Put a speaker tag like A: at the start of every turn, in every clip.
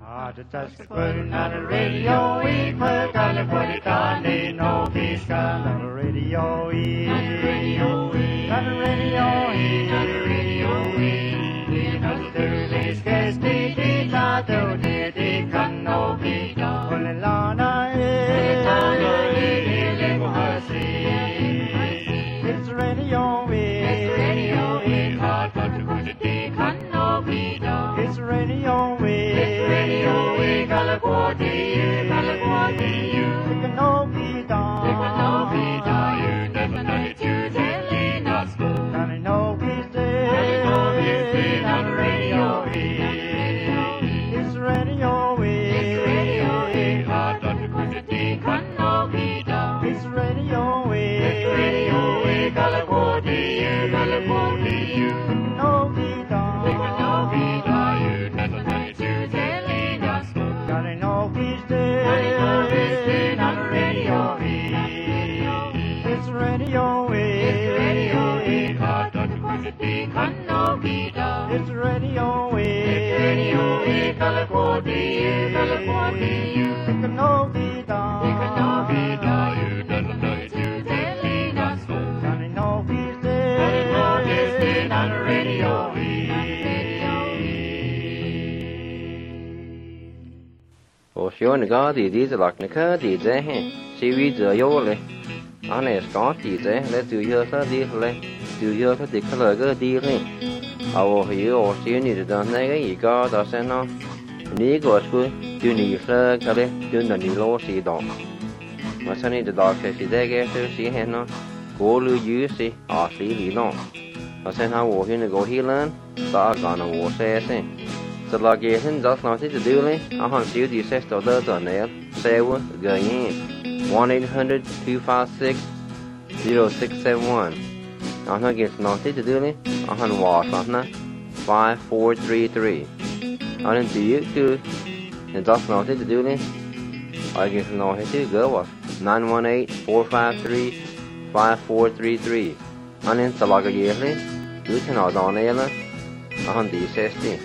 A: Just putting on the radio, we put on the body down, they know he's got on the radio, on the radio, on the radio, on the radio, on the Thursday's case, they not do, they can know he don't. Well, Lana, it's radio, it's radio, hard but to put it, they can know he don't. It's radio, It's radio,
B: Sure, God, these are like the curdy, see, we do your lay. Honest, God, let's do your deal, do your particular good deal. I will hear or see you need to done you got us and on. Need go school, do need flag, do the new law, see dog. My sonny the dog says she's there, get to see him on. Go to you see, I see long. I sent her walking to go here learn, start gonna war say. So like getting just nothing to do, I hunt you the assessed of the nail, say what, going in. 1-800-256-0671. I hunt gets nothing to do, I hunt wash on 5433. I hunt to you too, and just nothing to do, I guess nothing to go was 918-453-5433. I hunt the like a yearly, you cannot on nail. I hunt the assessed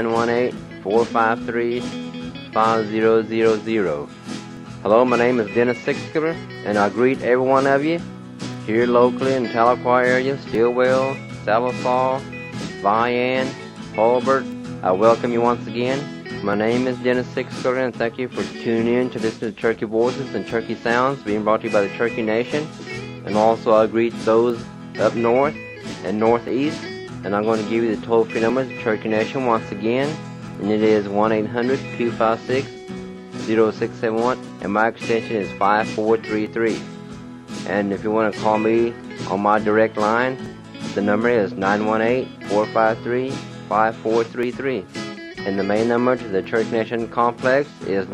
B: 918-453-5000. Hello, my name is Dennis Sixker, and I greet every one of you here locally in Tahlequah area, Stillwell, Sallisaw, Vian, Hulbert. I welcome you once again. My name is Dennis Sixker, and thank you for tuning in to listen to Turkey Voices and Turkey Sounds being brought to you by the Turkey Nation. And also I greet those up north and northeast. And I'm going to give you the toll-free number to Turkey Nation once again. And it is 1-800-256-0671. And my extension is 5433. And if you want to call me on my direct line, the number is 918-453-5433. And the main number to the Turkey Nation complex is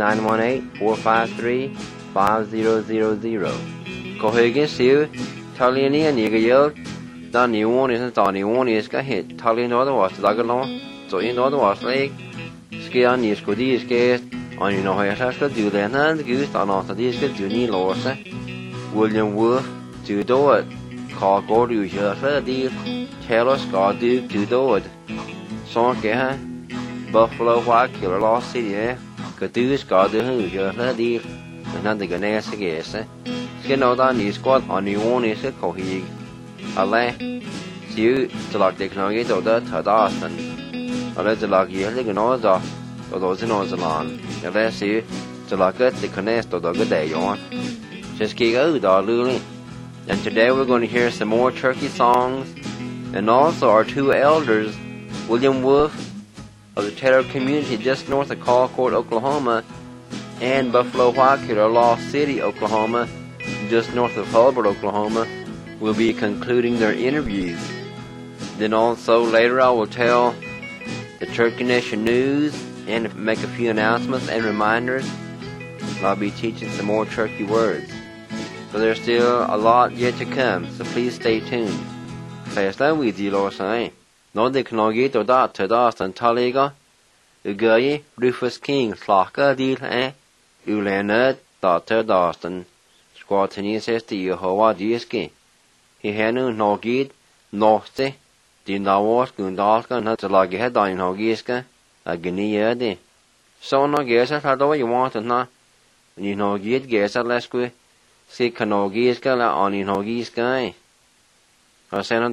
B: 918-453-5000. Cô hơi cái xíu, thao liên này nhiều cái yếu. Da new one is da new one is got hit. Tallinn other was like a long. So in other was like ski on is good is get on you know how to do that and goose on also this good do need loss. William Wolf to do it. Call go to your deal. Tell us God do to do it. So get Buffalo White Killer Lost City eh. Could do is God do your deal. And not the Ganes guess. Skin out on the squad on the one is a cohig. Alle xíu cho lạc để nói cái đồ đó thở đó sẵn alle cho lạc gì hết cái nói đó đồ xin nói sẵn alle xíu cho lạc cái để connect đồ cái để yon just keep out đó luôn. And today we're going to hear some more Turkey songs, and also our two elders, William Wolf of the Taylor community just north of Colcord, Oklahoma, and Buffalo White Killer Lost City, Oklahoma, just north of Hulbert, Oklahoma, will be concluding their interviews. Then also later I will tell the Turkey Nation news and make a few announcements and reminders. I'll be teaching some more Turkey words. So there's still a lot yet to come, so please stay tuned. Fast down with you, Lord Saint. No de knogi to that to das and Taliga. Ugayi, Rufus King, Slaka deal, Ulanad, that to Daston. Squatini says to Yehovah Diski. He had no gid, nochte, din da was gundalka, not to like head on Hogiska, a guinea. So no gesa ta do you want na. Ni no git gesa lesque. Si kano giska la oni no giska. And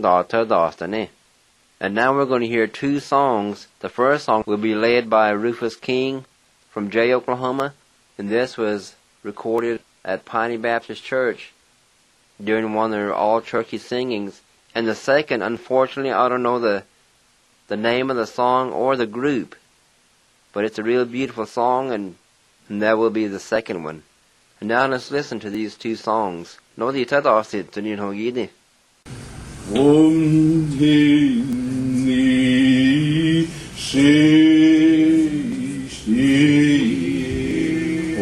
B: now we're going to hear two songs. The first song will be led by Rufus King from Jay, Oklahoma, and this was recorded at Piney Baptist Church during one of their all-churchy singings. And the second, unfortunately, I don't know the name of the song or the group, but it's a real beautiful song, and that will be the second one. And now let's listen to these two songs. No di tadasit to ni hogidi.
C: Omni sisti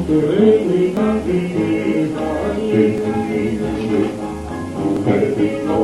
D: Thank you.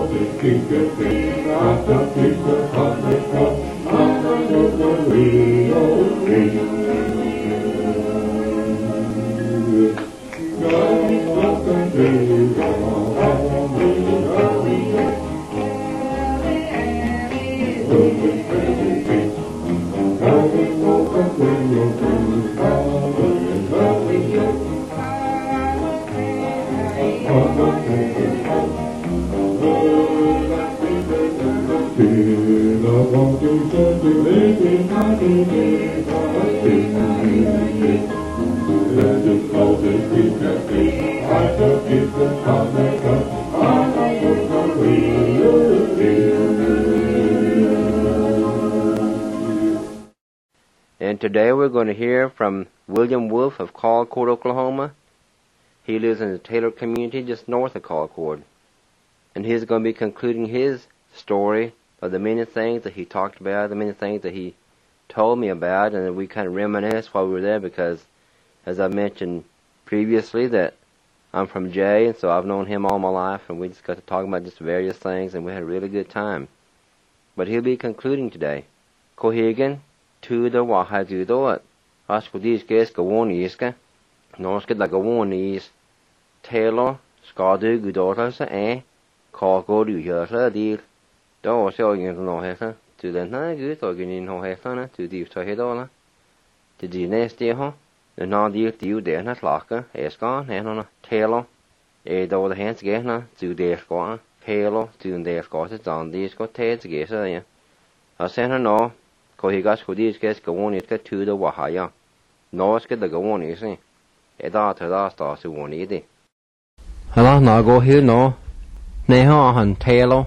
B: And today we're going to hear from William Wolf of Colcord, Oklahoma. He lives in the Taylor community just north of Colcord. And he's going to be concluding his story of the many things that he talked about, the many things that he told me about, and we kind of reminisced while we were there because, as I mentioned previously, that I'm from Jay, and so I've known him all my life, and we just got to talk about just various things, and we had a really good time. But he'll be concluding today. Kohegan, to the Wahadudot, Askudis Ges Gawoniska, Norska the Gawonis, Taylor, Skadu Gudota, Colcord, Yursa, deal. Då så ingen nå här till den här gud och ingen nå här till det så här då till det nästa ha den när det ju det när slaka är ska när Taylor är då det hands gärna till det ska Taylor till det ska så dan det ska täts ge så ja och sen nå kohigas kodi ska gå ner till det var ja nå ska det gå ner så är då till det står så gå ner det hallå nå gå här nå nej ha han Taylor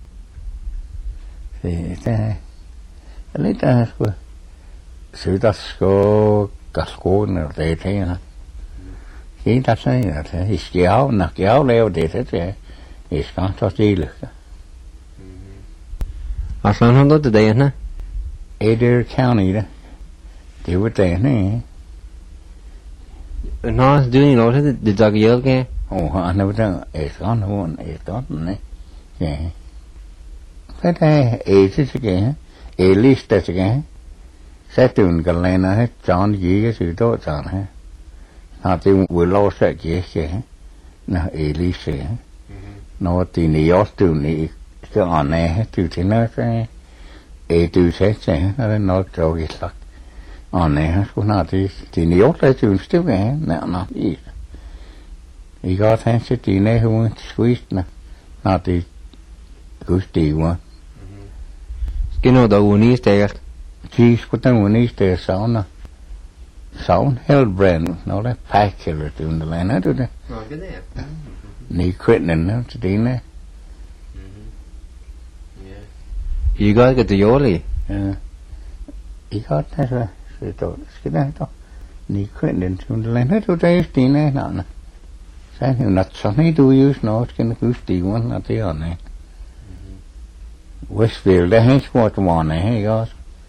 C: thì thế lấy ta sự ta có cả cô nữa thế thế hả khi ta thấy là thế kéo leo để thế thì sáng cho chi được
B: à sáng hôm đó từ đây hả
C: Adair County đó thì với thế này
B: nó dưới nó thế được ra cái cái
C: họ nó bây sáng nó muốn này thế thế thế cái list cái sẽ tuyển cái này nó chọn gì cái sự tốt chọn ha họ tìm vừa lo sẽ cái nó list nó thì nhiều tuyển cái on này tuyển thì nó sẽ tuyển sẽ nó cho cái sắc on này cũng nó thì nhiều là tuyển tiếp cái nó ít ý có thể sẽ tuyển này không squeeze nó thì cứ tuyển
B: cái nó đâu unis thế
C: chỉ có tên unis thế sáu Hellbrand nó là packer từ nơi này nó thôi đấy ní quyết định nó thì này
B: you got cái điều gì
C: ý có thế rồi rồi tôi cái này thôi ní quyết định từ nơi này nó thôi đấy thì này nọ nè sao nhiều nát sao này tôi use nó cái nó cứ tìm nó thì ở này Westfield det är svårt att vara nej ja.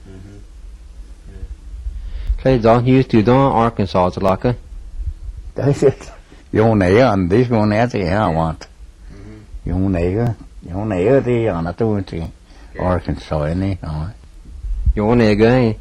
B: Cái đó như từ đó Arkansas là cái.
C: Đấy chứ. Dùng này anh đi dùng này thì hả mà. Dùng này thì anh tôi thì Arkansas này nó.
B: Dùng này cái.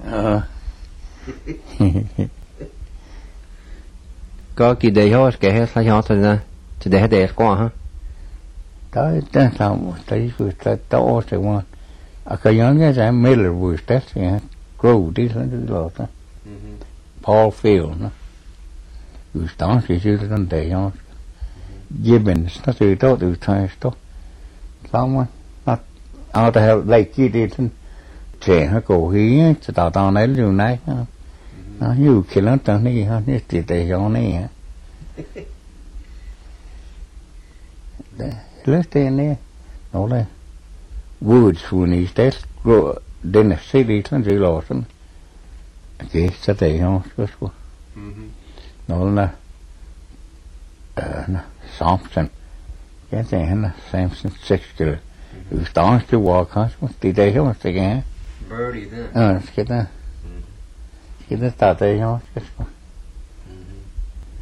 B: Có cái đấy thôi cái hết là hết rồi thì để hết quá ha.
C: Tới sao tới vừa to thì mà cái nhóm cái gì Miller vừa test thì grow đi lên đó đó Paul Field nó vừa start thì chưa đến đây nhau Gibbons nó từ đó từ thay đó xong mà nó theo lấy kia đi trên trẻ nó cổ hí cho tao này điều này nó nhiều khi nó chẳng này ha như thì để cho này hả Let's stay in there. No, like woods when he stays grow. Then the city turns to Lawson. Okay, so they know just what. No, Sampson. Cái gì hả? Sampson 60. Who starts to walk us? Thì đây không phải cái.
B: Birdie then.
C: Cái đó. Cái đó ta đây không?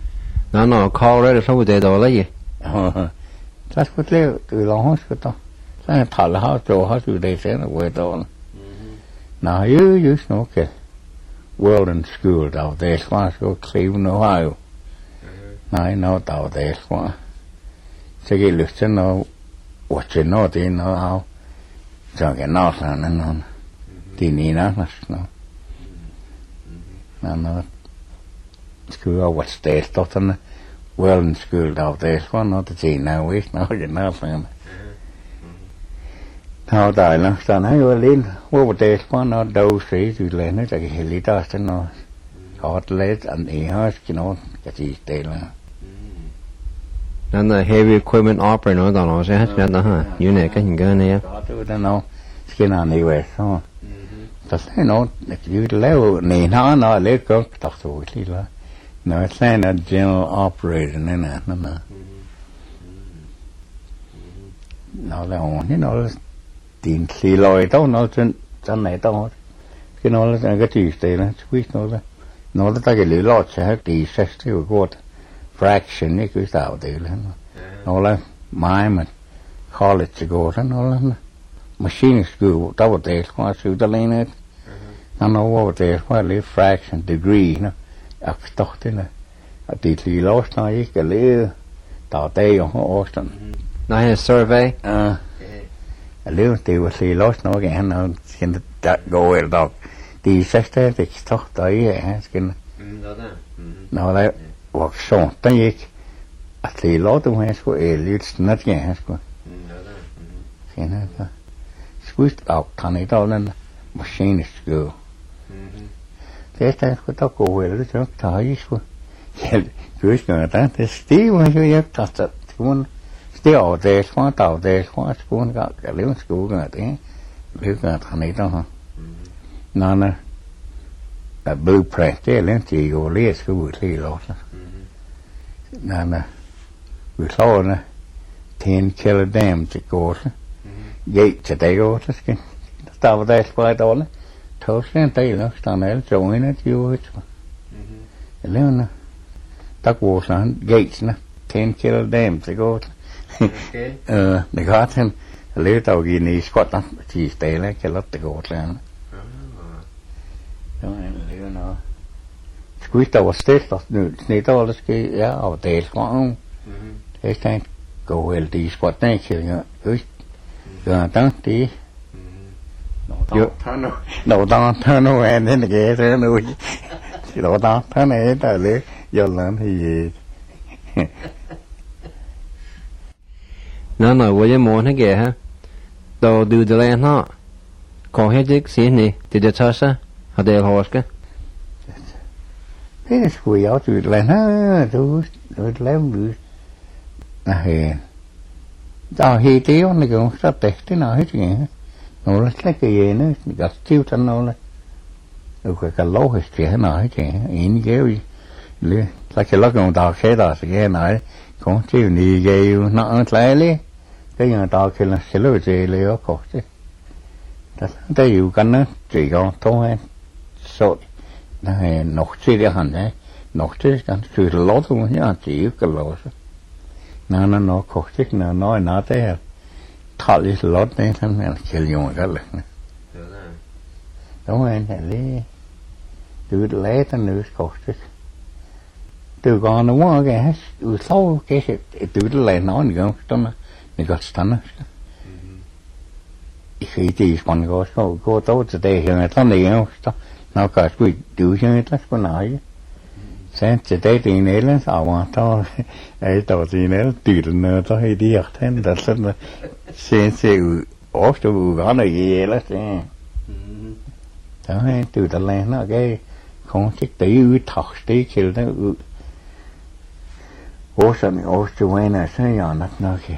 B: Nó call ra được sao để đó là gì?
C: That's what they do. Long house, but Sai thả là họ chỗ họ chủ đề sẽ là quê đó. Now you know okay. Weldon School out there, so Cleveland, Ohio. Now I know out there, so cái lịch sử nó watch nó thì nó how cho cái nó là nó thì ní nó school of what state tốt hơn Weldon School out there, so nó thì nào biết nó cái nó phải thao tài lắm, sao nói vô lên, vô một đề có nó đâu sĩ từ lên nó cái hệ lý đó nó họ lấy anh ấy hết cái nó cái gì tệ là
B: nên là heavy equipment operator nó đó nó sẽ hết cái đó ha, như này cái hình cái này á,
C: đó tôi nó cái nào này vậy sao, ta thấy nó như leo này nó lấy cái tập số thì là nó sẽ là general operator này nè nó là nó tiền xì lòi tao nó chân này tao cái nó là cái gì thế là squeeze nó là ta cái lưỡi lót sẽ thì sẽ tiêu quát fraction này cứ tạo thế là nó là mai mà college go đó nó là machine school tao vào thế khoa sư ta lên hết nó vào thế khoa lấy fraction degree nó áp tóc thế này thì xì lót nó cái lưỡi tạo thế ở Austin
B: nó là survey
C: nếu tiêu xì lót nó cái nó xin go được thì sẽ thì tóc tới cái nó lại hoặc xong tới xì lót tôi hay số elite nó nghe số cái nó switch out thằng ấy đâu nên machine school thế ta có tao go về lúc đó thấy số cứ người ta thì still mà cứ giác thật cũng still there khoa tàu there khoa school cái liếng school cái thế liếng cái thằng ấy đâu hả nó nè blueprint thế lên chỉ go liếng school thì lo nè we saw nè 10 kilo dam to go gate today go cái tàu there khoa đó nè thấu sen tay nó tao này trồng ấy nó chưa hết lên nè tắc vô sản gates nè 10 kilo dam to go để có thêm lấy tàu gì này Scotland chỉ tệ lấy cái lót từ gột lên đó lấy nó squeeze tàu state đó này tàu là cái ở tệ không thế này cầu về đi Scotland này kiểu như cứ tăng tí đầu to thằng nó em thế này cái thế nuôi đầu to thằng này ta lấy giờ lớn thì gì
B: nó nói với món thế kìa ha, đồ từ từ lên nó, có hết chứ xí này, từ từ cho sao, họ đều hỏi cái,
C: thế là quỷ áo từ lên ha, tôi lấy được, hè, tao hi tiêu này cũng rất tệ thế nào hết vậy, nó là cái gì nữa, gặp tiêu chân nó là, được cái lỗ hết thế nào hết vậy, in kéo gì, là cái lỗ còn tao xe đó cái này, cũng chịu đi gây nó lại đi. Cái người ta khi là sẽ lôi gì lấy có chứ, ta yêu cái nó chỉ có thôi sốt, này nấu chi để hành đấy, nấu chi cái sự lót thôi nhá chỉ yêu cái lót, nó có chứ nó nói nó thế, thọ đi lót đấy thằng này chỉ dùng cái lực này, đúng rồi này lấy, từ lấy thằng nữ có chứ, từ con nó muốn cái sau cái từ lấy nó nữa khôngก็สตันนะคือที่คนก็โตจะได้เห็นตอนนี้เราก็คุยดูใช่ไหมล่ะคนไหนเส้นจะได้ตีนี้แล้วสาวมาต่อไอ้ต่อตีนี้ตื่นเนอะต่อให้ดีอ่ะท่านแต่เส้นเส้นเสียโอ้จะอู่ก้อนอะไรแล้วใช่แต่ให้ตื่นแต่แรงนะcái không chiếc tí thọc tí kiểu đó ủa sao mình ủa chú ấy này sao nhỏ nát nó kìa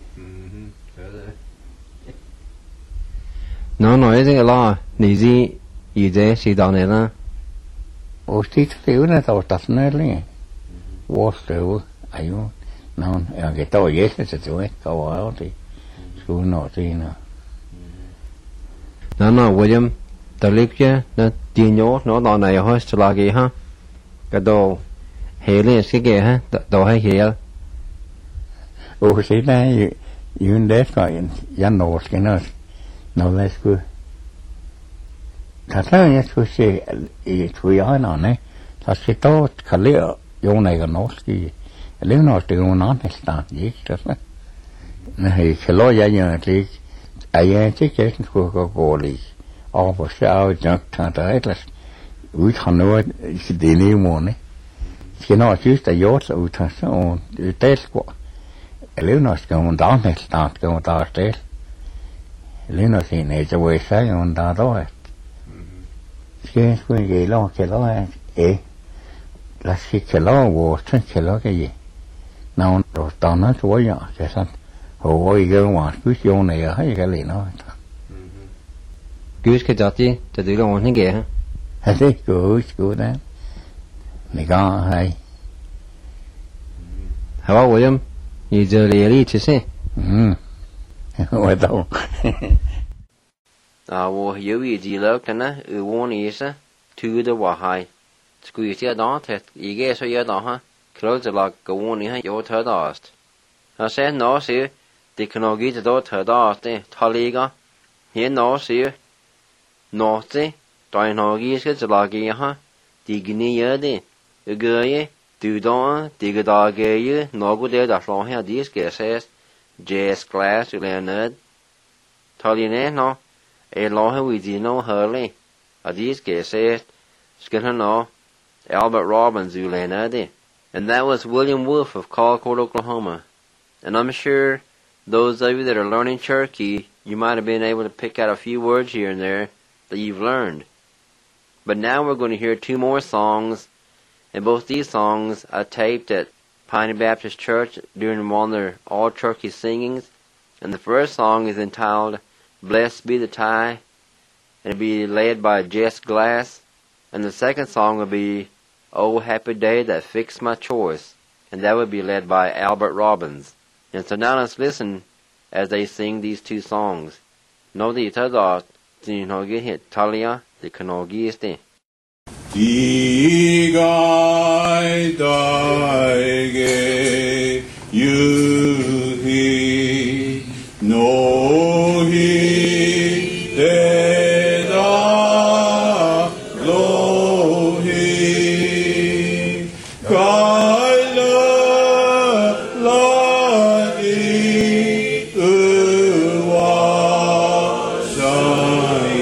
B: nó nói cái lo nị gì ý thế chỉ đạo này là
C: ủa tí tiểu này tao tập này liền vô tiểu ấy nó cái tao dễ sẽ chú ấy tao ở thì chú nó thì
B: nó nói William tao liếc chứ nó tiền nhớ nó đòn này hơi là gì ha cái đồ hệ lên cái gì ha đồ hay hệ
C: ủa sĩ này Yun det kan jag norska nå det skulle ta jag skulle se I tror jag nej så sitter kallar jag när norski eller något det går någon nästan gick det nej kallar jag egentligen jag tycker inte skulle gå lik av och så jag tar det rätt ut har något det ni måne ska nå just det gjort så ut så det ska eller något ska hon där nästan ska hon där det eller något sin är så vad säger hon där då ska skulle lo cái lo là cái lo och cái lo cái gì nào rồi tao nói chúa vậy cái sao hồi cái ngoài cứ vô này hay cái gì nó
B: cứ cái gì thì tự lo những cái
C: hay thế cứ đó này có hay
B: How about William? You really to say?
C: What though?
B: Well, you gì lâu cái nè, one is two the wahai. Squeeze your dot, you get so your dot, close the lock, go on in your third dust. I said no, see, they cannot get the door third dust, Taliga. Here no, see, no, see, Dino geese the loggy, the guinea, the girl, do don't, dig a dog, no good there, that's long here, these guesses, Jess Glass, Leonard. Taliane, no. Long we did no hurly. These cases, Skinner no, Albert Robbins, Leonard. And that was William Wolf of Colquitt, Oklahoma. And I'm sure those of you that are learning Cherokee, you might have been able to pick out a few words here and there that you've learned. But now we're going to hear two more songs, and both these songs are taped at Piney Baptist Church during one of their all Cherokee singings. And the first song is entitled Blessed Be the Tie, and it'll be led by Jess Glass. And the second song will be Oh Happy Day That Fixed My Choice, and that would be led by Albert Robbins. And so now let's listen as they sing these two songs. Nå de tar da, de noe hit Talia, de kan noe giste.
D: Digai daige yuhi no hi de da lo hi kaila la di uwa sai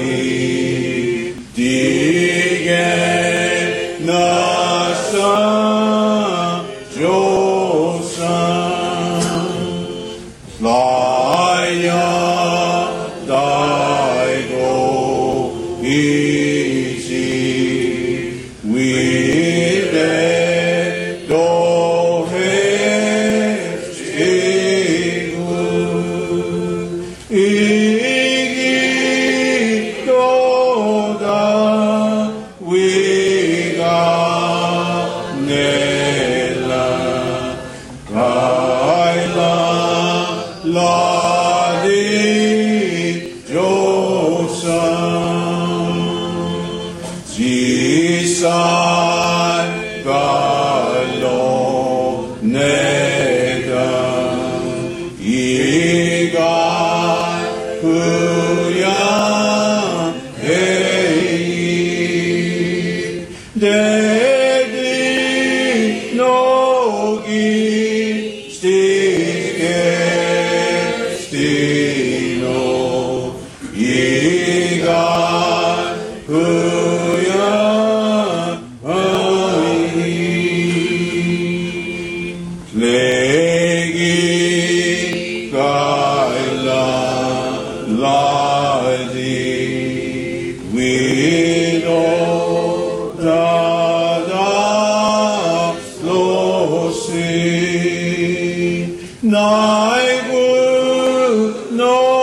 D: No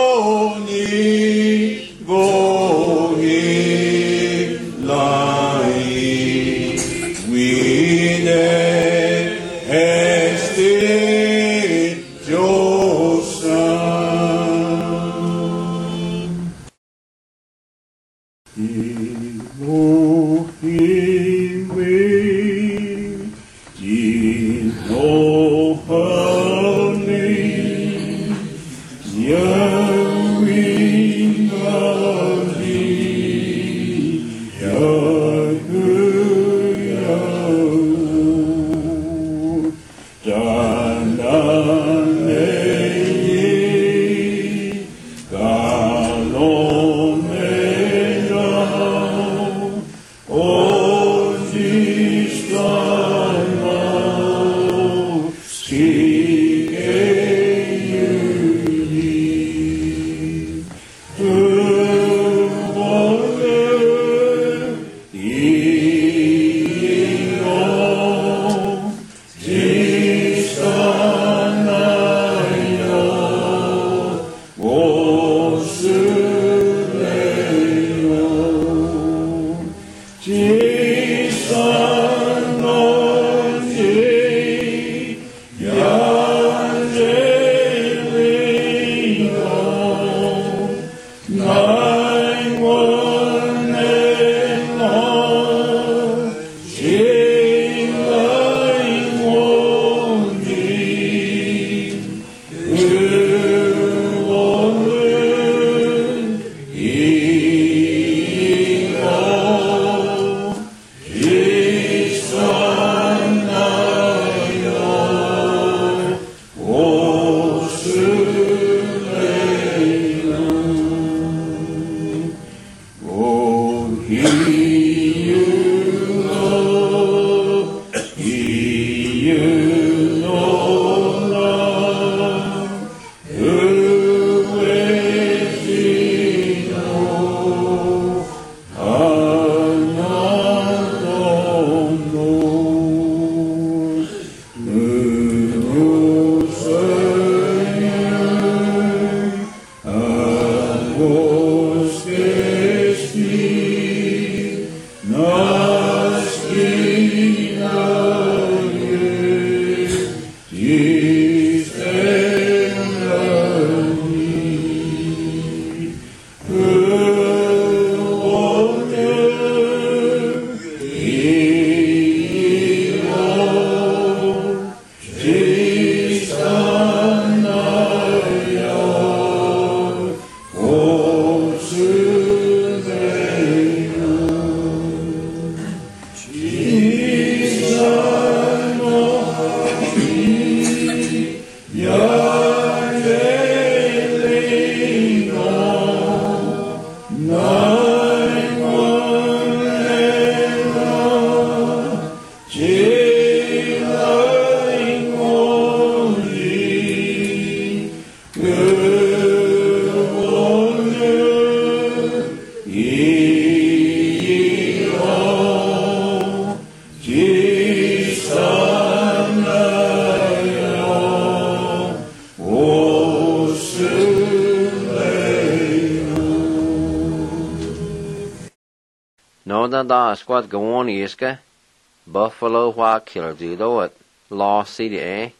B: Da squad go on iska Buffalo White Killer do do it Lost City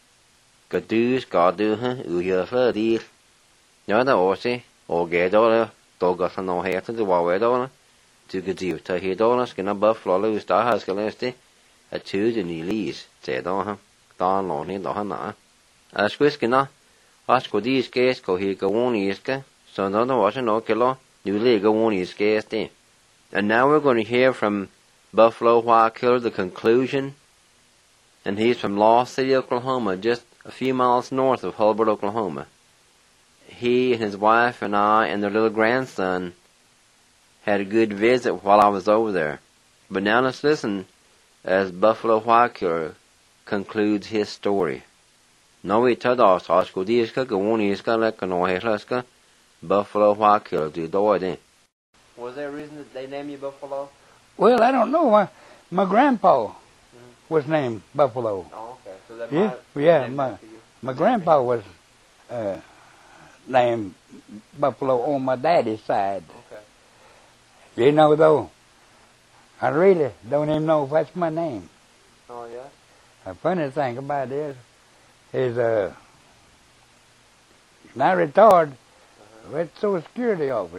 B: Gadus gadu uya fadi no da osi o gedo do got no hair to wa wedo to gadu to he do nas gonna Buffalo lose da has galesti a two the lease say do ha da no ni do na a squis gonna as go dis case go he go on iska so no was no kilo new league go on iska. And now we're going to hear from Buffalo White Killer, the conclusion. And he's from Lost City, Oklahoma, just a few miles north of Hulbert, Oklahoma. He and his wife and I and their little grandson had a good visit while I was over there. But now let's listen as Buffalo White Killer concludes his story. Buffalo White Killer do do. Was there a reason that they named you Buffalo?
E: Well, I don't know. My grandpa was named Buffalo.
B: Oh, okay. So that
E: my grandpa was named Buffalo on my daddy's side.
B: Okay.
E: You know, though, I really don't even know if that's my name.
B: Oh, yeah?
E: The funny thing about this is when I retired, I went to Social Security office.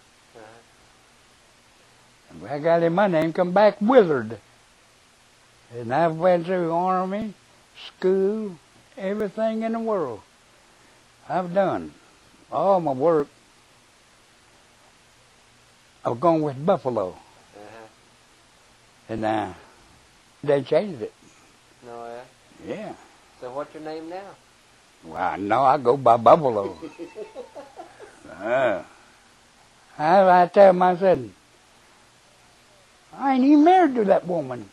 E: I got in my name, come back Wizard. And I went through Army, school, everything in the world I've done. all my work, I was going with Buffalo. And they changed it.
B: No, yeah.
E: Yeah.
B: So what's your name now?
E: Well, no, I go by Buffalo. I tell him, I said, I ain't even married to that woman.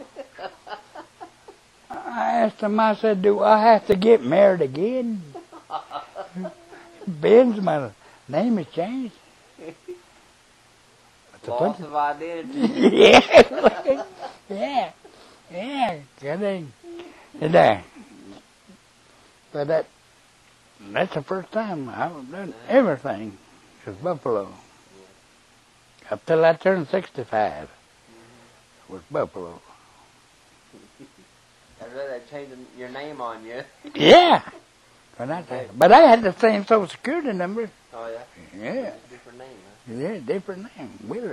E: I asked him, I said, do I have to get married again? Ben's, my name has changed.
B: Loss of identity.
E: yeah, kidding. And but that's the first time I've done everything with Buffalo. Up till I turned 65 with Buffalo.
B: I'd rather change your name on you.
E: Yeah. But I had the same Social Security number.
B: Oh, yeah?
E: Yeah.
B: Different name, huh?
E: Yeah, different name, Willard.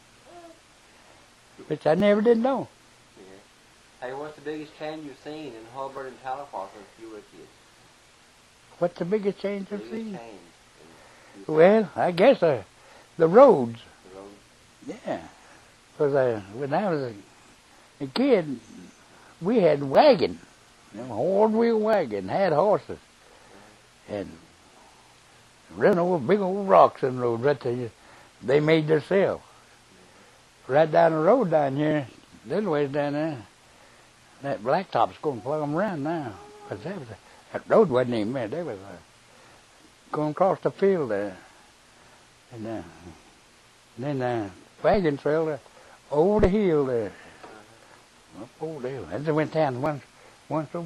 E: Which I never did know.
B: Yeah. Hey, what's the biggest change you've seen in Hubbard and Tahlequah since you were a kid?
E: What's the biggest change I've
B: Biggest
E: seen?
B: change.
E: Well, I guess the roads.
B: The road.
E: Yeah. Because when I was a kid, we had wagon, hard-wheel wagon, had horses, and run over big old rocks in the road right there. They made themselves. Right down the road down here, little ways down there, that blacktop's going to plug them around now. Because that road wasn't even there. They was going across the field there. And then wagon trail there, over the hill there. Up over the hill. And they went down once a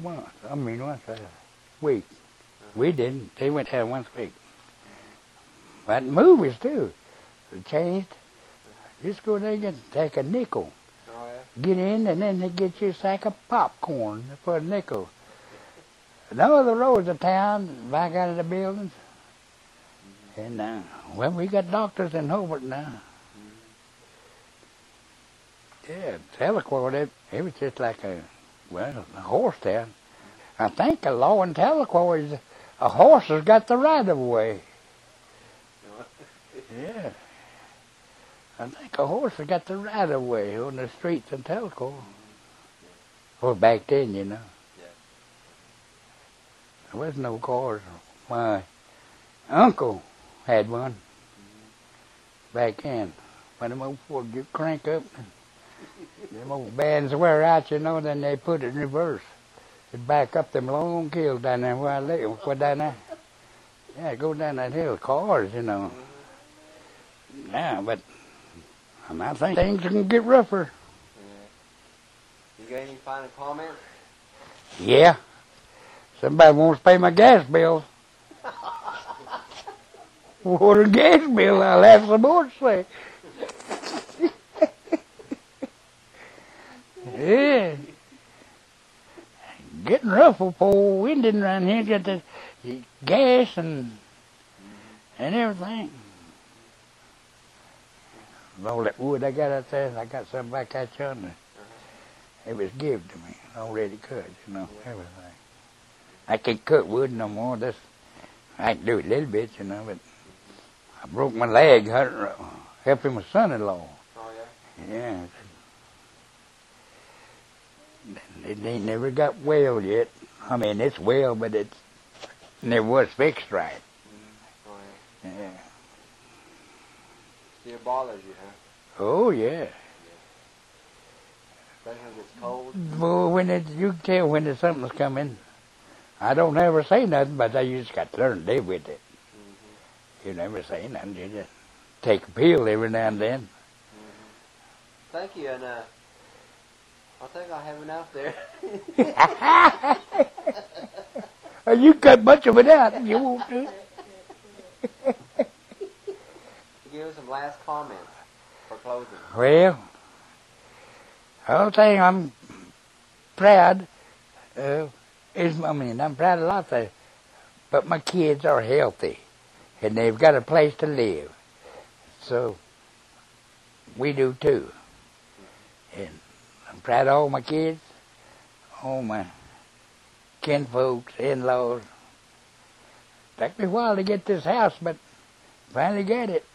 E: week. We didn't. They went down once a week. But movies too. They changed. Just go there and take a nickel.
B: Oh, yeah?
E: Get in and then they get you a sack of popcorn for a nickel. No other roads of town, back out of the buildings. And well, we got doctors in Hobart now. Yeah, Tahlequah, it was just like a horse town. I think the law in Tahlequah is a horse has got the right of way. Yeah. I think a horse has got the right of way on the streets in Tahlequah. Well, back then, you know. There was no cars. My uncle had one back then. When them old Ford you crank up, them old bands wear out, you know, then they put it in reverse. It'd back up them long hills down there where I live. Go down there. Yeah, go down that hill. Cars, you know. Yeah, but I think things can get rougher.
B: You got any final comments?
E: Yeah. Somebody wants to pay my gas bill. What a gas bill, I'll have some more to say. Yeah. Getting rough for poor Indian around here. Got the gas and everything. All that wood I got out there, I got some back out yonder. It was given to me, already cut, you know, everything. I can't cut wood no more. I can do it a little bit, you know, but I broke my leg helping my son-in-law.
B: Oh, yeah?
E: Yeah. It ain't never got well yet. I mean, it's well, but it never was fixed right.
B: Oh, yeah.
E: Yeah.
B: Still bothers you, huh?
E: Oh, yeah.
B: Especially when it gets cold.
E: Well, you can tell when something's coming. I don't ever say nothing, but you just got to learn to live with it. Mm-hmm. You never say nothing. You just take a pill every now and then.
B: Mm-hmm. Thank you, and I think I have enough there.
E: You cut much of it out if you want to.
B: Give us some last comments for closing.
E: Well, the whole thing I'm proud of I'm proud of lots of things, but my kids are healthy, and they've got a place to live. So, we do too. And I'm proud of all my kids, all my kinfolks, in-laws. Took me a while to get this house, but finally got it.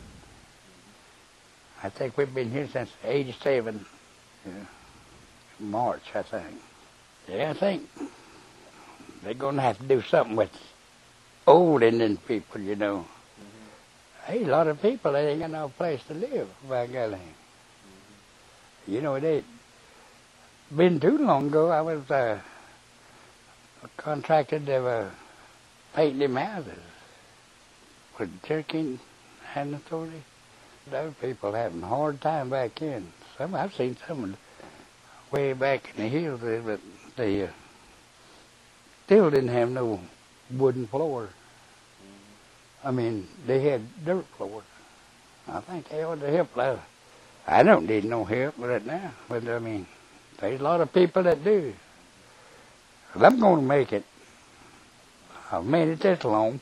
E: I think we've been here since '87. March, I think. Yeah, I think they're going to have to do something with old Indian people, you know. Hey, a lot of people, they ain't got no place to live, by golly. You know, it ain't been too long ago. I was contracted to paint them houses with Cherokee Hand Authority. Those people having a hard time back in. I've seen some way back in the hills, but they still didn't have no wooden floor. I mean, they had dirt floors. I think they ought to help. I don't need no help right now, but I mean, there's a lot of people that do. Well, I'm going to make it. I've made it this long.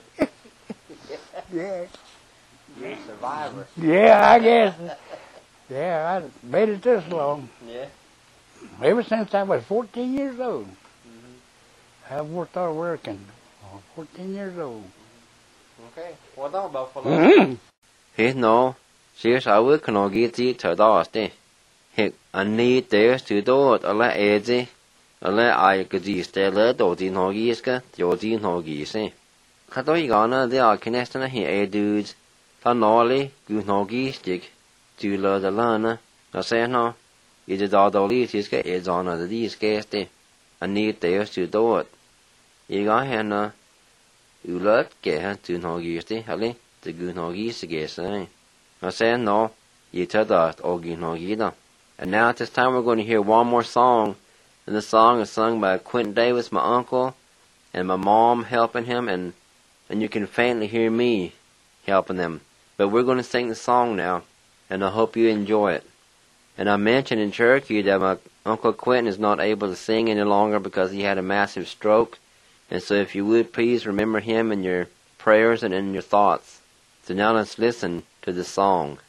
E: Yeah.
B: You're a survivor.
E: Yeah, I guess. Yeah, I made it this long.
B: Yeah.
E: Ever since I was 14 years old. I've started working. 14 years old.
B: Okay. Well, don't about for He no. She's our can get it to the Hick, I need there's to do it a la edgy. A la I could see Stella, Dodin Hogiska, Jodin Hogisi. Katoigana, they are connecting here, dudes. Tanoli, Gunhogi stick. To love the lana. No say no. It is all the least is on the these guesty. I need there's to do it. You got Hannah. You let get to Hogisti, Hallie, the Gunhogis guess, eh? I say no. You tell that, Ogin. And now at this time we're going to hear one more song. And the song is sung by Quentin Davis, my uncle, and my mom helping him, and you can faintly hear me helping them. But we're going to sing the song now, and I hope you enjoy it. And I mentioned in Cherokee that my Uncle Quentin is not able to sing any longer because he had a massive stroke. And so if you would please remember him in your prayers and in your thoughts. So now let's listen to the song.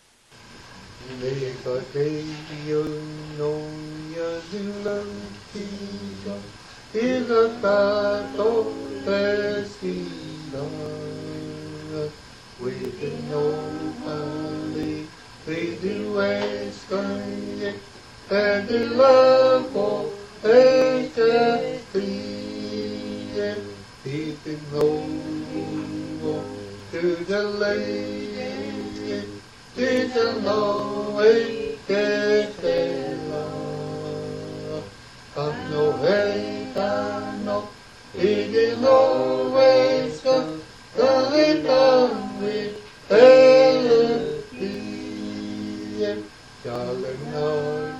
D: To the lake, to the long way, no way, no, it is always come, going down with melody. Darling, no,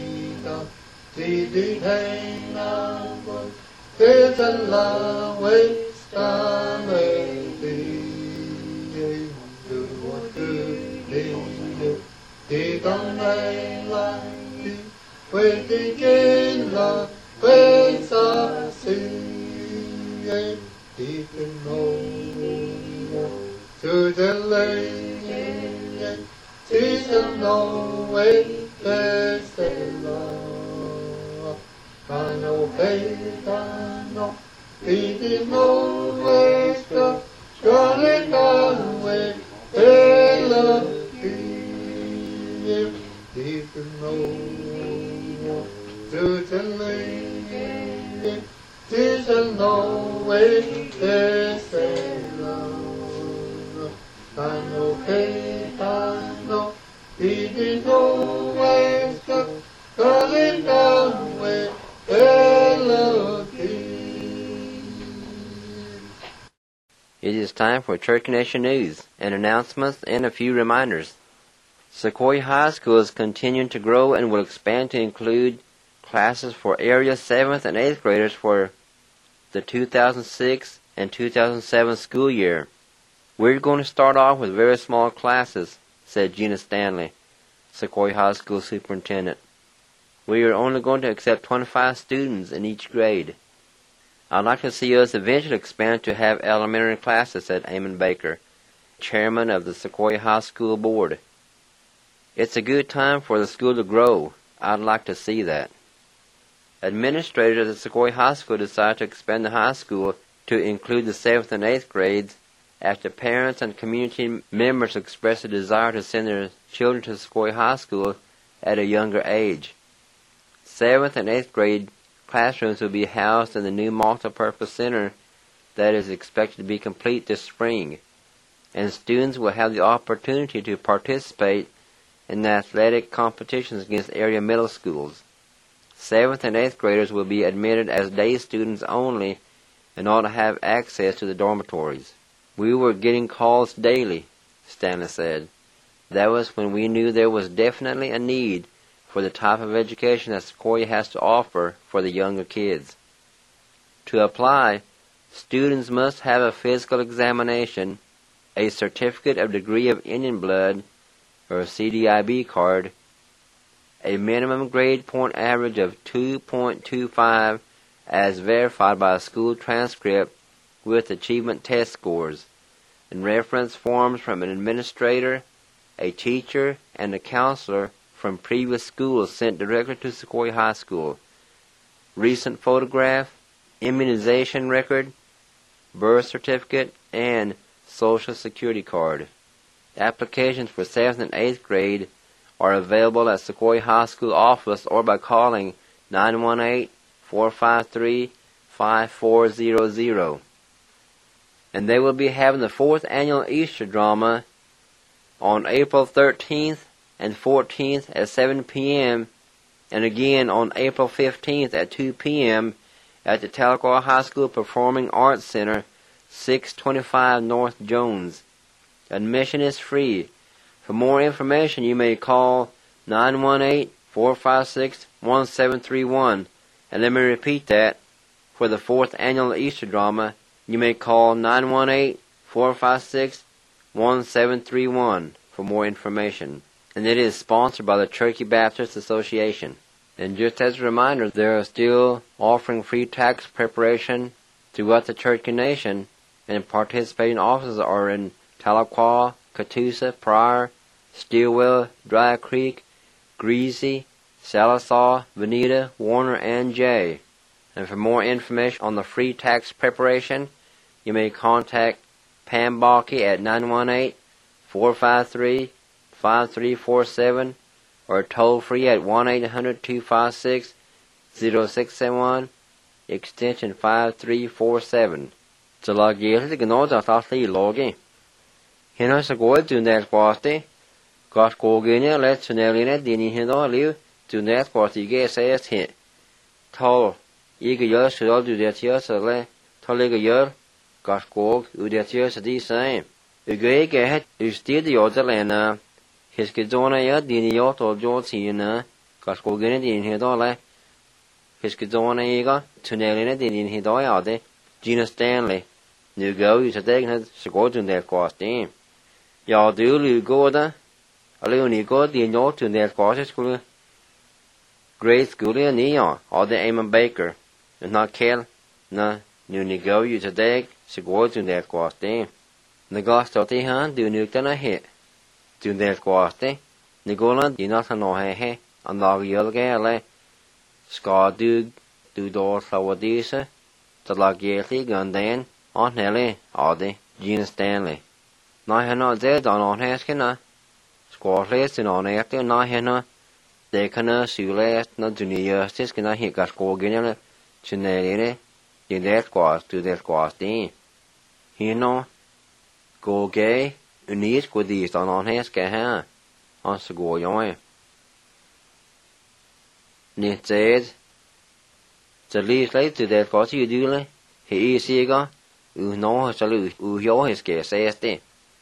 D: the hang on, there's a long way, Đi con này là đi quê đi kinh là quê xa xỉ đi kinh ngô từ chân lấy chỉ chân nô quê quê sẽ là ta nô quê ta nô đi nô quê cho đến con quê quê là Deep in low, to the lake, tis a long way, there's a love. I know, hey, I know, he did always go, calling down with melody.
B: It is time for Church Nation News, and announcements, and a few reminders. Sequoia High School is continuing to grow and will expand to include classes for area 7th and 8th graders for the 2006 and 2007 school year. We're going to start off with very small classes, said Gina Stanley, Sequoia High School superintendent. We are only going to accept 25 students in each grade. I'd like to see us eventually expand to have elementary classes, said Eamon Baker, chairman of the Sequoia High School Board. It's a good time for the school to grow. I'd like to see that. Administrators at Sequoia High School decided to expand the high school to include the 7th and 8th grades after parents and community members expressed a desire to send their children to Sequoia High School at a younger age. 7th and 8th grade classrooms will be housed in the new multi-purpose center that is expected to be complete this spring, and students will have the opportunity to participate in the athletic competitions against area middle schools. 7th and 8th graders will be admitted as day students only and ought to have access to the dormitories. We were getting calls daily, Stanley said. That was when we knew there was definitely a need for the type of education that Sequoia has to offer for the younger kids. To apply, students must have a physical examination, a certificate of degree of Indian blood, or a CDIB card, a minimum grade point average of 2.25 as verified by a school transcript with achievement test scores, and reference forms from an administrator, a teacher, and a counselor from previous schools sent directly to Sequoia High School, recent photograph, immunization record, birth certificate, and Social Security card. Applications for 7th and 8th grade are available at Sequoia High School office or by calling 918-453-5400. And they will be having the 4th annual Easter drama on April 13th and 14th at 7 p.m. and again on April 15th at 2 p.m. at the Tahlequah High School Performing Arts Center, 625 North Jones. Admission is free. For more information, you may call 918-456-1731. And let me repeat that. For the 4th annual Easter drama, you may call 918-456-1731 for more information. And it is sponsored by the Cherokee Baptist Association. And just as a reminder, they are still offering free tax preparation throughout the Cherokee Nation, and participating offices are in Tahlequah, Catoosa, Pryor, Stillwell, Dry Creek, Greasy, Sallisaw, Veneta, Warner, and Jay. And for more information on the free tax preparation, you may contact Pam Balke at 918-453-5347 or toll free at 1-800-256-0671, extension 5347. Så lag gjelder det nå at alt er i laget. Henne så går det under kvartet. Godt går inn let tunnelene dine henne liv under kvartet ikke ses til. Tal ikke gjør så du det gjør så le. Tal ikke gjør godt går ud det gjør så de sier. Ikke het usted jordelene. Hiskedona ja dine jord og jordtine. Godt går inn dine henne le. Hiskedona ikke tunnelene dine henne ja det. Gina Stanley. Nu går ju så det så går du under kvartet. Ja, du går där. Eller ni går det nå till den kvartet skulle. Grade school är ni ja. Och det är Eamon Baker. Och när Kel. Nu ni går ju så det så går du under kvartet. När gastar det han du nu kan ha. Du under kvartet. Ni går land ni not nå he. Och lag jölge eller. Ska du då så det så lag jätlig ganden. Och Nelly, Adi, Gina Stanley. Nei henne det da noen heskene. Skårlest til noen etter, nei henne. Det kan sylest når du nyjøstisk når hikker skågene til nærere. Det det skåst det. Henne gå gøy, unis gå dit da noen heske her. Og så går jeg. Nitt sted. Så livslet til det godt i dyle. He sikker. Nå så jo skal ses det.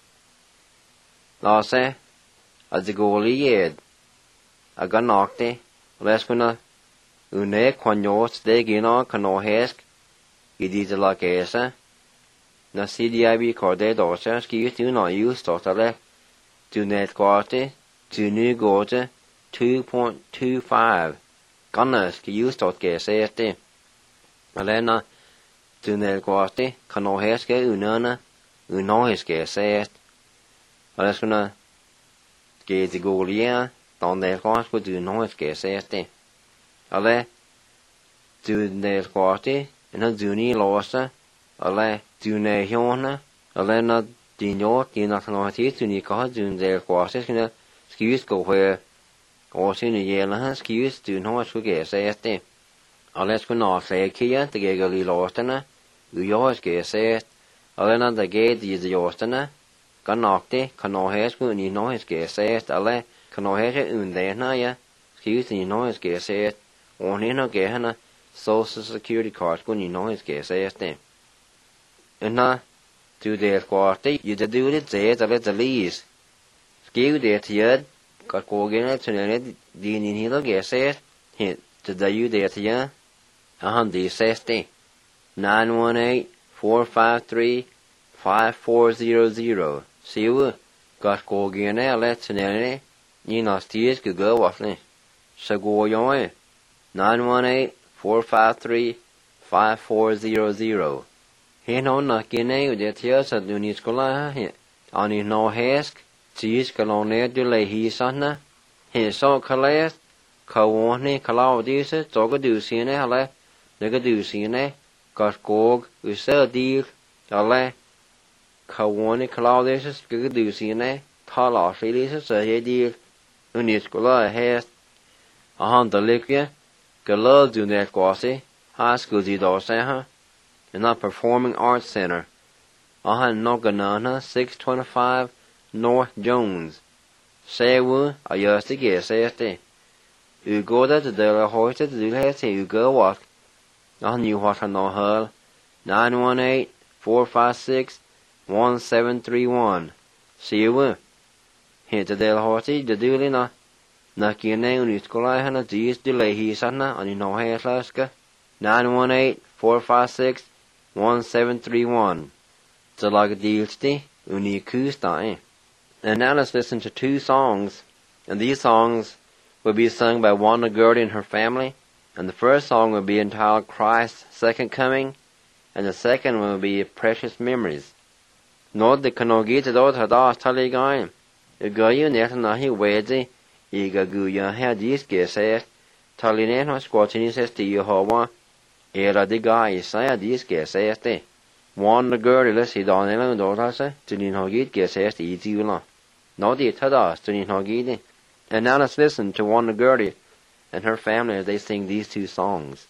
B: Lad se, at det går lige at gøre nok det. Lad os kunne kvanjort steg ind kan nå hæsk i disse lagæse. Når CDIB kordet også skift du når just der du net korte du ny gåte 2.25. Ganne skal just ses det. Alene du net korte kan nå hæske unønne unøhiske ses. Og det skulle ske til gå lige, da det går på du nå skal ses det. Eller du det går til, en du ni låse, ale dune hiona ale na dinyo dina thanoti tuni ka dun der kwase kina skis go where or sin ye la skis du no su ge se este ale sko na se kia te ge gali lostana u yo ge se ale na de ge di de yostana kan nokte kan no hes ku ni no hes ge se ale kan no hes un de na ya skis ni no hes ge se on ni no ge na social security card ku ni no hes ge se este na tu der kwarte you de do it ze ale de lease skiu de tied ka ko ge na tune di ni ni lo ge se hit to the you de tia di seste 918-453-5400 siu ka ko ge na ale tune ni na sties ku go wasne sa go yo 918-453-5400 he no na kine u de tia sa du ni skola he ani no hesk tis kalone du le hi sana he so kales ka woni kalau dise to ga du sine ale ne ga du sine ka kog u se dir ale ka woni kalau dise ga du sine ta la shili se he dir u ni skola he de lekje ka lo du ne kwase high school di do se ha in the Performing Arts Center, Noganana, 625 North Jones. Sewu, ayusti gesete. Ugoda to de la hoiste to do hete ugo walk. You what no hull. 918-456-1731. Sewu. Hete de la hoiste de dulina. Nakine uniskolai hana dies delay he sana on no heslaska. 918-456-1731. Zalagadilsti unikustai. And now let's listen to two songs. And these songs will be sung by Wanda Gertie and her family. And the first song will be entitled Christ's Second Coming. And the second one will be Precious Memories. Nod de kanogita dot hadas taligaim. Ugayu netanahi wedi. Igaguya hadis geset. Talineno squatini says to Yehovah. Era de guy Isaiah dis gesete. Wanda Gertie let's see Donella and Dortase. To Ninhogit gesest easy ula. No the tadas to Ninhogiti. And now let's listen to Wanda Gertie and her family as they sing these two songs.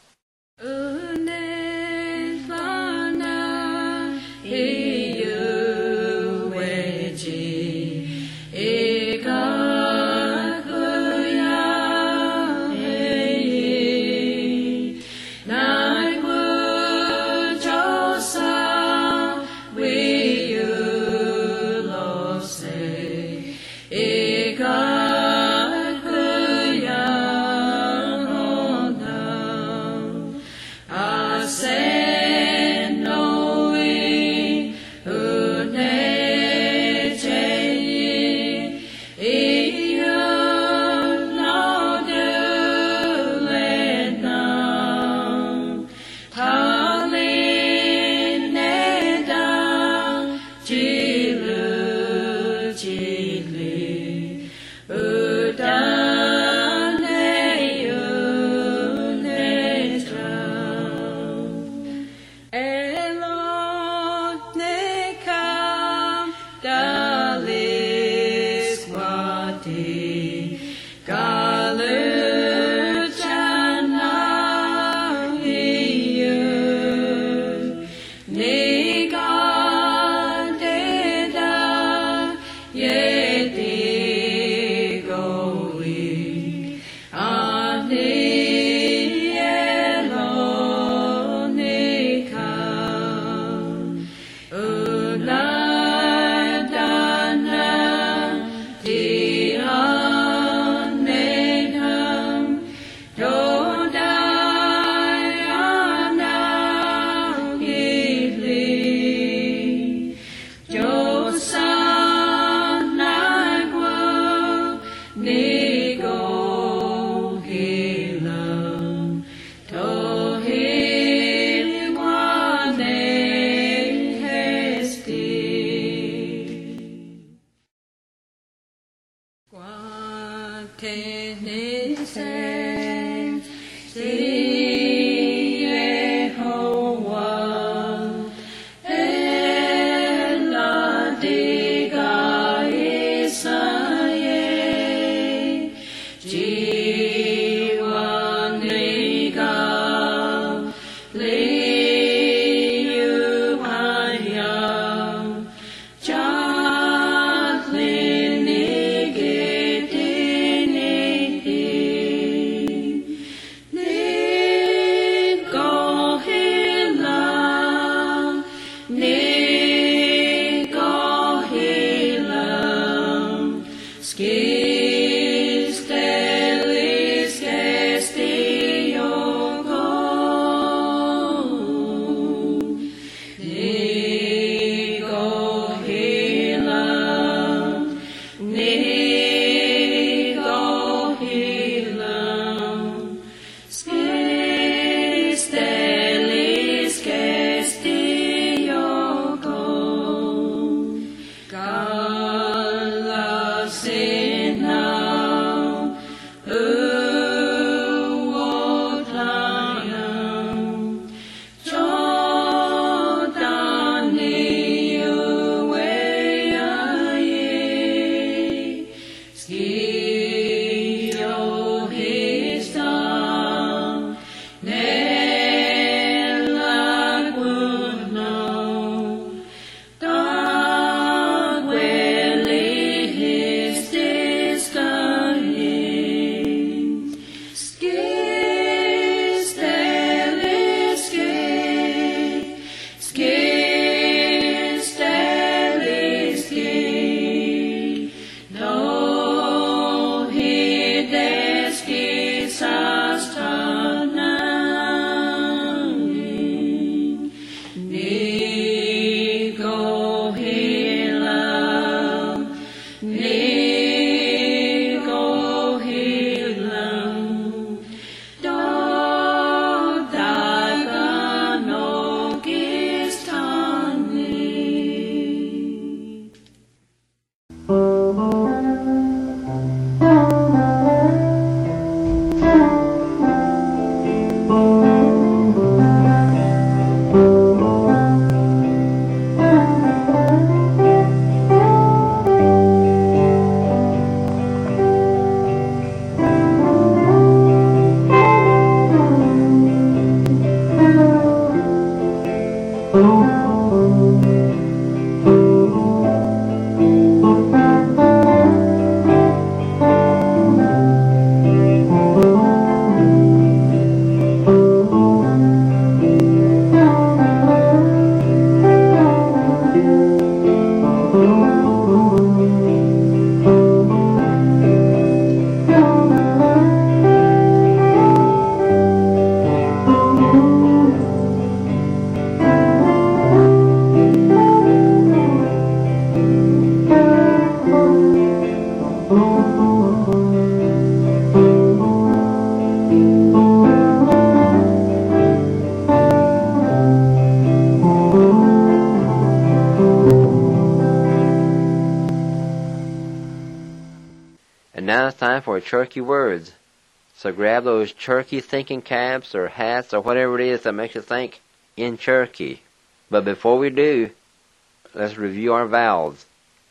B: And now it's time for Cherokee words. So grab those Cherokee thinking caps or hats or whatever it is that makes you think in Cherokee. But before we do, let's review our vowels.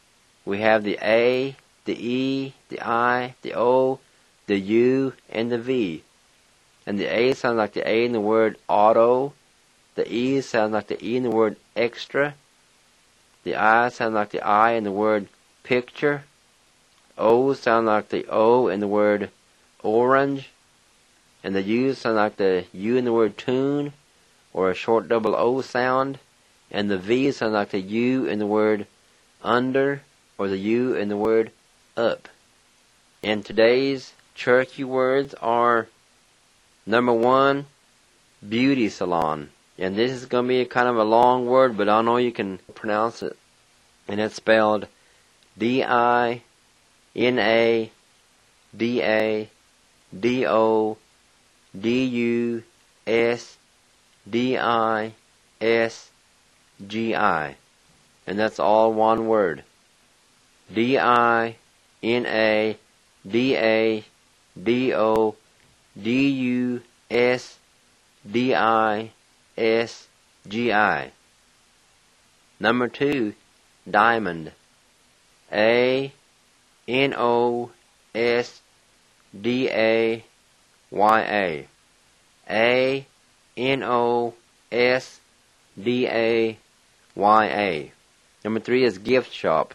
B: We have the A, the E, the I, the O, the U, and the V. And the A sounds like the A in the word auto. The E sounds like the E in the word extra. The I sounds like the I in the word picture. O sound like the O in the word orange. And the U sound like the U in the word tune, or a short double O sound. And the V sound like the U in the word under, or the U in the word up. And today's Cherokee words are: number 1, beauty salon. And this is going to be kind of a long word, but I know you can pronounce it. And it's spelled D-I-N-A-D-A-D-O-D-U-S-D-I-S-G-I. And that's all one word. D-I-N-A-D-A-D-O-D-U-S-D-I-S-G-I. Number 2, diamond. A-N-O-S-D-A-Y-A. A-N-O-S-D-A-Y-A. Number 3 is gift shop.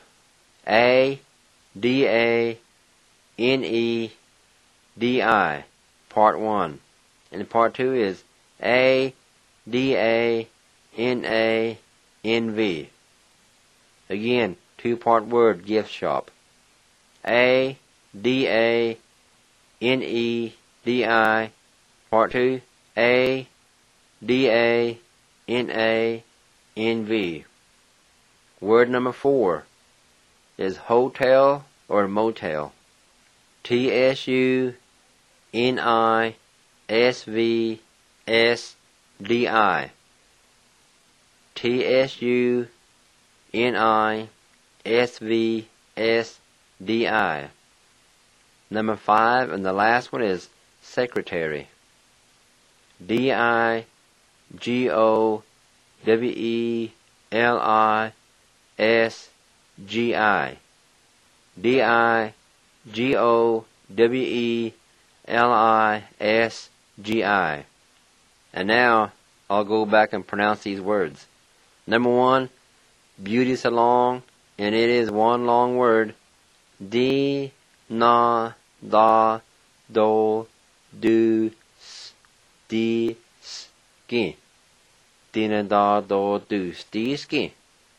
B: A-D-A-N-E-D-I. Part 1. And part 2 is A-D-A-N-A-N-V. Again, 2-part word, gift shop. A-D-A-N-E-D-I. Part 2, A-D-A-N-A-N-V. Word number 4 is hotel or motel. T-S-U-N-I-S-V-S-D-I. T-S-U-N-I-S-V-S-D-I. SVSDI. Number 5, and the last one is secretary. DIGOWELISGI. DIGOWELISGI. And now I'll go back and pronounce these words. Number 1, beauty salon, and it is one long word. D na da do do sti ski. Dina da do do sti ski.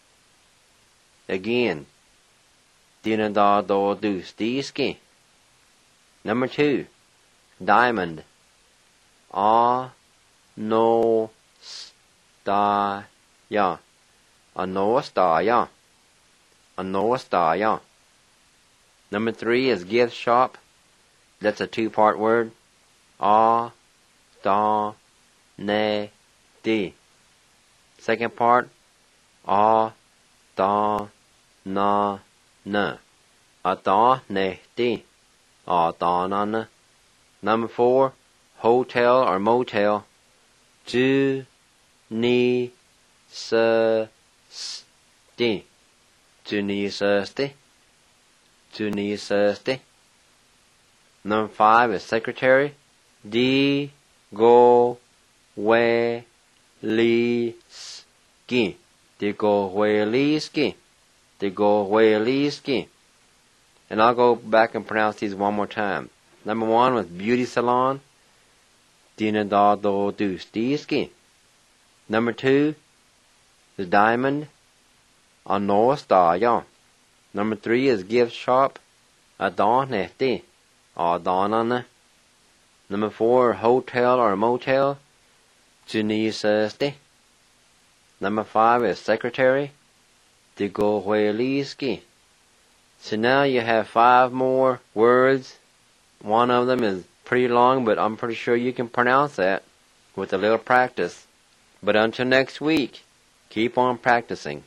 B: Again. Dina da do do sti ski. Number 2, diamond. A no sta ya. Anostaya. Anostaya. Number 3 is gift shop. That's a 2-part word. A da ne di. Second part. A da na na. A da ne di. A da na na. Number 4, hotel or motel. Ju ni se sti. Junisasti. Junisasti. Number 5 is secretary. D go we li ski. D go we li ski. D go we li ski. And I'll go back and pronounce these one more time. Number 1 was beauty salon. Dina da do do sti ski. Number 2 is diamond. Anostaya. Number 3 is gift shop. Adoneti. Adonana. Number 4, hotel or motel. Junisasti. Number 5 is secretary. Digohueliski. So now you have 5 more words. One of them is pretty long, but I'm pretty sure you can pronounce that with a little practice. But until next week, keep on practicing.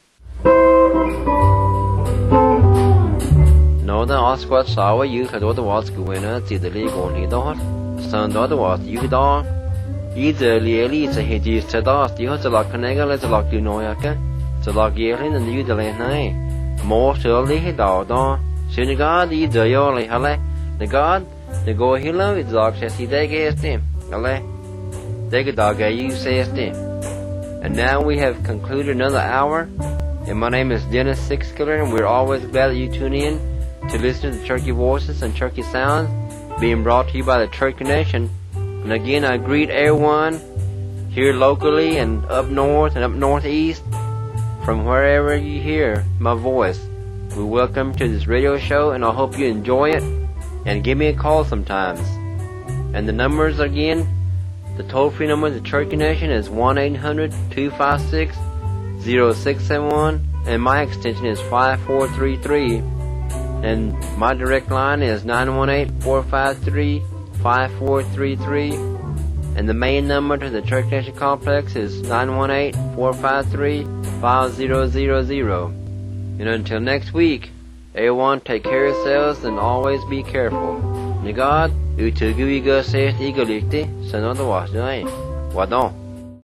B: Northern Osquat Sawa you had other was winner to the league on he dot. Son other was you dot. Either Lily is a hedges to dot, you have to lock Canega, let's lock you noyaka. To lock Yelin and you the lane night. More surely he dot. Soon God, either yoli hale. The God, the go hilo, it's dog says he they gave him. Ale. They get dog you says him. And now we have concluded another hour. And my name is Dennis Sixkiller, and we're always glad that you tune in to listen to the Turkey Voices and Turkey Sounds being brought to you by the Turkey Nation. And again, I greet everyone here locally and up north and up northeast from wherever you hear my voice. We welcome to this radio show, and I hope you enjoy it. And give me a call sometimes. And the numbers again, the toll-free number of the Turkey Nation is 1-800-256-0671, and my extension is 5433. And my direct line is 918-453-5433. And the main number to the Turkey Nation Complex is 918-453-5000. And until next week, everyone take care of yourselves and always be careful. Nigad, utugu iga says egalikti, sanoda was doing. Wadon.